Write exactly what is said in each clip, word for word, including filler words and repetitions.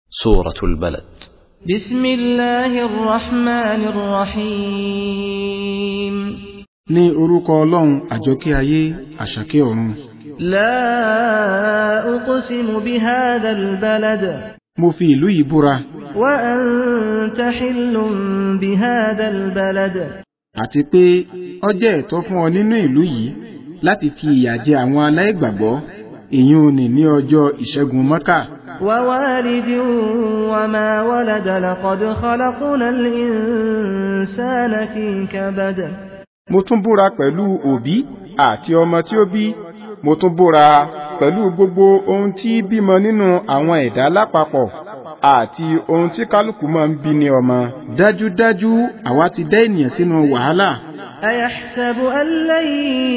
سورة البلد. بسم الله الرحمن الرحيم. ní orúkọ Ọlọ́run àjọkẹ́ ayé àṣàkẹ́ ọ̀run. لا أقسم بهذا البلد. mo fi ìlú yìí búra. وأنت حل بهذا البلد. àti pé ó jẹ́ ẹ̀tọ́ fún ọ nínú ìlú yìí láti fi ìyà jẹ àwọn aláìgbàgbọ́ ìyún ní ní ọjọ́ ìṣẹ́gun Mákà. ووالد وما ولد لقد خلقنا الإنسان في كبد. mo tún búra pẹ̀lú òbí àti ọmọ tí ó bí. mo tún búra pẹ̀lú gbogbo ohun tí bímọ nínú àwọn ẹ̀dá lápapọ̀ àti ohun tí kálukú máa ń bí ní ọmọ. dájúdájú àwa ti dá ènìyàn sínú wàhálà. أيحسب أن لن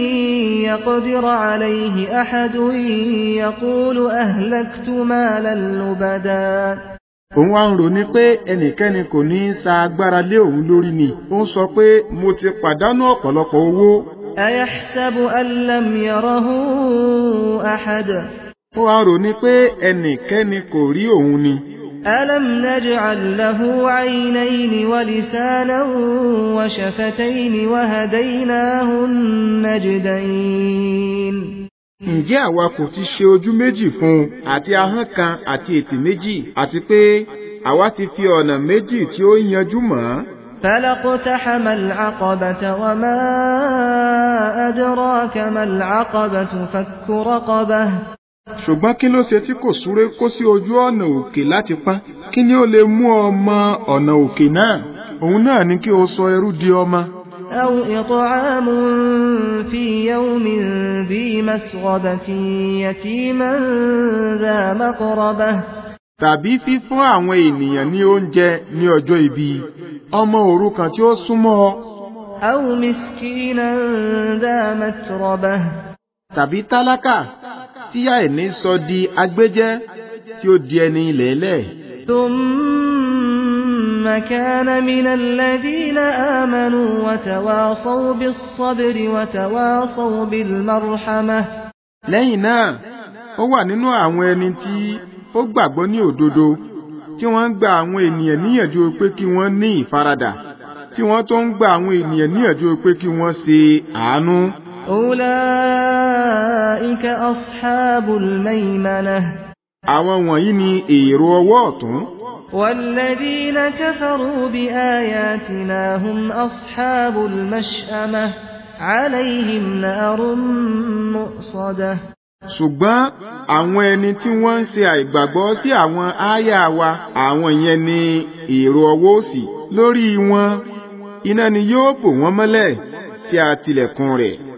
يقدر عليه أحد يقول أهلكت مالا لبدا. òun wá ń ròní pé ẹnikẹ́ni kò ní í sa agbára lé òun lórí ni. ó ń sọ pé mo ti pàdánù ọ̀pọ̀lọpọ̀ owó. أيحسب أن لم يره أحد. ó wá ń ròní pé ẹnikẹ́ni kò rí òun ni. ألم نجعل له عينين ولسانا وشفتين وهديناه النجدين. ǹjẹ́ àwa kò ti ṣe ojú méjì fún un àti ahọ́n kan àti ètè méjì àti pé àwa ti fi ọ̀nà méjì tí ó yanjú mọ́. فلاقتحم العقبة وما أدراك ما العقبة فك رقبة. ṣùgbọ́n kí ló ṣe tí kò súré kó sí ojú ọ̀nà òkè láti pọ́n? kí ni ó lè mú ọ mọ ọ̀nà òkè náà? òun náà ni kí o sọ ẹrú di ọmọ. أو إطعام في يوم ذي مسغبة يتيما ذا مقربة. tàbí fífún àwọn ènìyàn ní oúnjẹ ní ọjọ́ ibi, ọmọ òrukàn tí ó súnmọ́ ọ. أو مسكينا ذا متربة. tàbí tálákà tíyà ẹni sọ di agbẹ́jẹ́ tí ó di ẹni ilẹ̀ẹ́lẹ̀. ثم كان من الذين آمنوا وتواصوا بالصبر وتواصوا بالمرحمة. lẹ́yìn náà ó wà nínú àwọn ẹni tí ó gbàgbọ́ ní òdodo tí wọ́n ń gba àwọn ènìyàn níyànjú pé kí wọ́n ní ìfaradà tí wọ́n tó ń gba àwọn ènìyàn níyànjú pé kí wọ́n ṣe àánú. أولئك أصحاب الميمنة. àwọn wọ̀nyí ni èrò ọwọ́ ọ̀tún. والذين كفروا بآياتنا هم أصحاب المشأمة عليهم نار مؤصدة. ṣùgbọ́n àwọn ẹni tí wọ́n ń ṣe àìgbàgbọ́ sí àwọn ááyà wa, àwọn yẹn ni èrò ọwọ́ òsì. lórí wọn iná ni yóò bò wọ́n mọ́lẹ̀ tí a tilẹ̀kùn rẹ̀.